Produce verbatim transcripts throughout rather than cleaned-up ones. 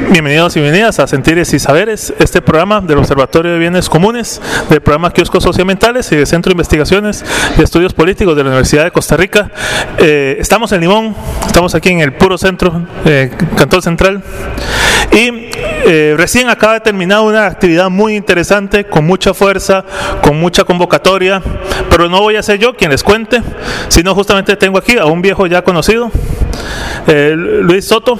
Bienvenidos y bienvenidas a Sentires y Saberes, este programa del Observatorio de Bienes Comunes, del programa Kioscos Socioambientales y del Centro de Investigaciones y Estudios Políticos de la Universidad de Costa Rica. Eh, estamos en Limón, estamos aquí en el puro centro, eh, Cantón Central, y eh, recién acaba de terminar una actividad muy interesante, con mucha fuerza, con mucha convocatoria, pero no voy a ser yo quien les cuente, sino justamente tengo aquí a un viejo ya conocido, eh, Luis Soto.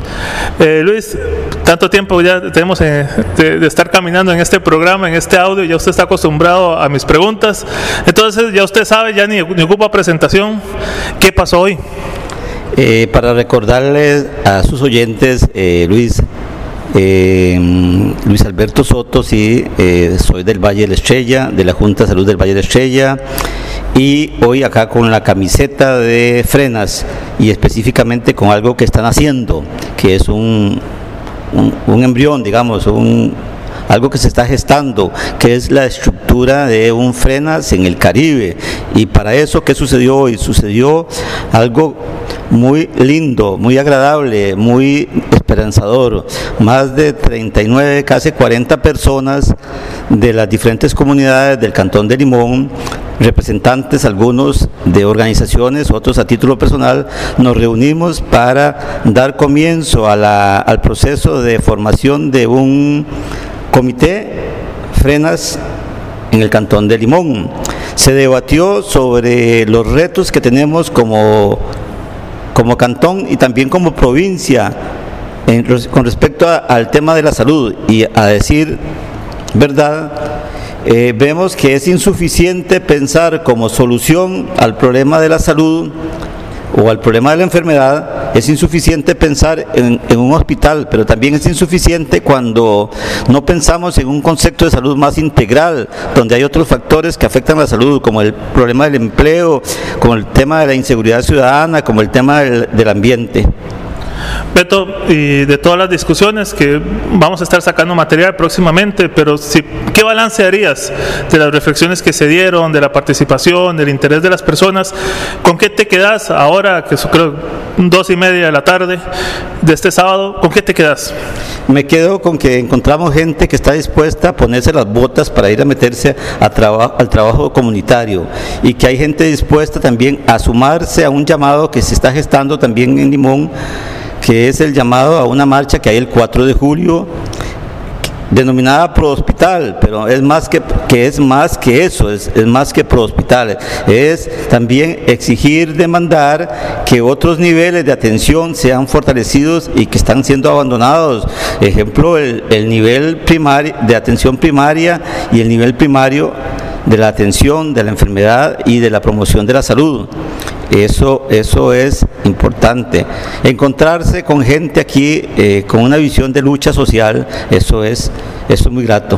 Eh, Luis, tanto tiempo ya tenemos eh, de, de estar caminando en este programa, en este audio, ya usted está acostumbrado a mis preguntas, entonces ya usted sabe, ya ni, ni ocupa presentación. ¿Qué pasó hoy? Eh, para recordarles a sus oyentes, eh, Luis, eh, Luis Alberto Soto, sí, eh, soy del Valle de la Estrella, de la Junta de Salud del Valle de la Estrella, y hoy acá con la camiseta de Frenas y específicamente con algo que están haciendo, que es un, un, un embrión, digamos, un, algo que se está gestando, que es la estructura de un Frenas en el Caribe. Y para eso, ¿qué sucedió hoy? Sucedió algo muy lindo, muy agradable, muy esperanzador. Más de treinta y nueve, casi cuarenta personas de las diferentes comunidades del Cantón de Limón, representantes algunos de organizaciones, otros a título personal, nos reunimos para dar comienzo a la, al proceso de formación de un comité Frenas en el Cantón de Limón. Se debatió sobre los retos que tenemos como, como cantón y también como provincia en, con respecto a, al tema de la salud, y a decir verdad, Eh, vemos que es insuficiente pensar como solución al problema de la salud o al problema de la enfermedad, es insuficiente pensar en, en un hospital, pero también es insuficiente cuando no pensamos en un concepto de salud más integral, donde hay otros factores que afectan la salud, como el problema del empleo, como el tema de la inseguridad ciudadana, como el tema del, del ambiente. Beto, y de todas las discusiones que vamos a estar sacando material próximamente, pero si, ¿qué balance harías de las reflexiones que se dieron, de la participación, del interés de las personas? ¿Con qué te quedas ahora, que creo dos y media de la tarde de este sábado? ¿Con qué te quedas? Me quedo con que encontramos gente que está dispuesta a ponerse las botas para ir a meterse a traba, al trabajo comunitario, y que hay gente dispuesta también a sumarse a un llamado que se está gestando también en Limón, que es el llamado a una marcha que hay el cuatro de julio, denominada Pro Hospital, pero es más que, que es más que eso, es, es más que Pro Hospital, es también exigir, demandar que otros niveles de atención sean fortalecidos y que están siendo abandonados. Ejemplo, el, el nivel primario de atención primaria y el nivel primario de la atención de la enfermedad y de la promoción de la salud. Eso, eso es importante. Encontrarse con gente aquí eh, con una visión de lucha social, eso es, eso es muy grato.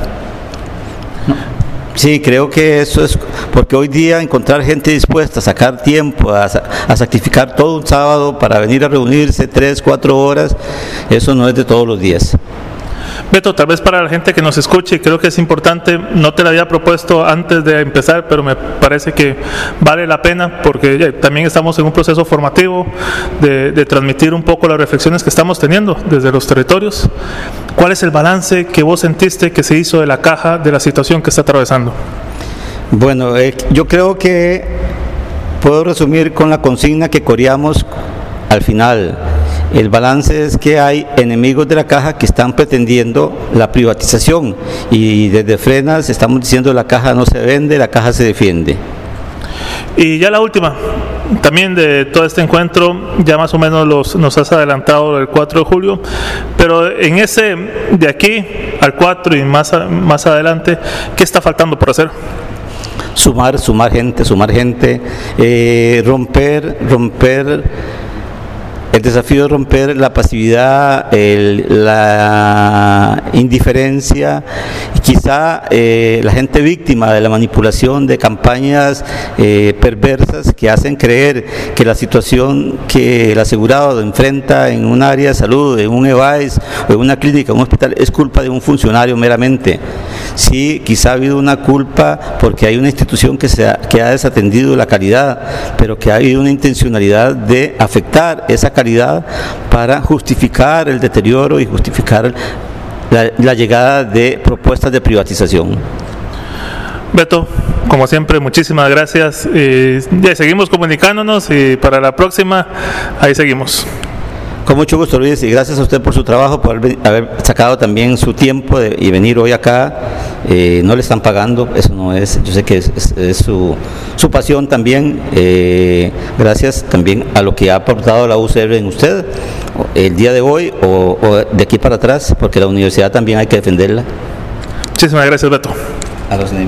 Sí, creo que eso es, porque hoy día encontrar gente dispuesta a sacar tiempo, a, a sacrificar todo un sábado para venir a reunirse tres, cuatro horas, eso no es de todos los días. Beto, tal vez para la gente que nos escuche, creo que es importante, no te lo había propuesto antes de empezar, pero me parece que vale la pena, porque ya, también estamos en un proceso formativo de, de transmitir un poco las reflexiones que estamos teniendo desde los territorios. ¿Cuál es el balance que vos sentiste que se hizo de la caja de la situación que está atravesando? Bueno, eh, yo creo que puedo resumir con la consigna que coreamos al final. El balance es que hay enemigos de la caja que están pretendiendo la privatización, y desde Frenas estamos diciendo la caja no se vende, la caja se defiende. Y ya la última, también de todo este encuentro, ya más o menos los, nos has adelantado el cuatro de julio, pero en ese de aquí al cuatro y más, más adelante, ¿qué está faltando por hacer? Sumar, sumar gente, sumar gente, eh, romper, romper... El desafío es romper la pasividad, el, la indiferencia, y quizá eh, la gente víctima de la manipulación de campañas eh, perversas que hacen creer que la situación que el asegurado enfrenta en un área de salud, en un E V A E S o en una clínica, en un hospital, es culpa de un funcionario meramente. Sí, quizá ha habido una culpa porque hay una institución que, se ha, que ha desatendido la calidad, pero que ha habido una intencionalidad de afectar esa calidad para justificar el deterioro y justificar la, la llegada de propuestas de privatización. Beto, como siempre, muchísimas gracias. Y ya seguimos comunicándonos y para la próxima, ahí seguimos. Con mucho gusto, Luis, y gracias a usted por su trabajo, por haber sacado también su tiempo de, y venir hoy acá. Eh, no le están pagando, eso no es, yo sé que es, es, es su, su pasión también. Eh, gracias también a lo que ha aportado la U C R en usted el día de hoy o, o de aquí para atrás, porque la universidad también hay que defenderla. Muchísimas gracias, Beto. A los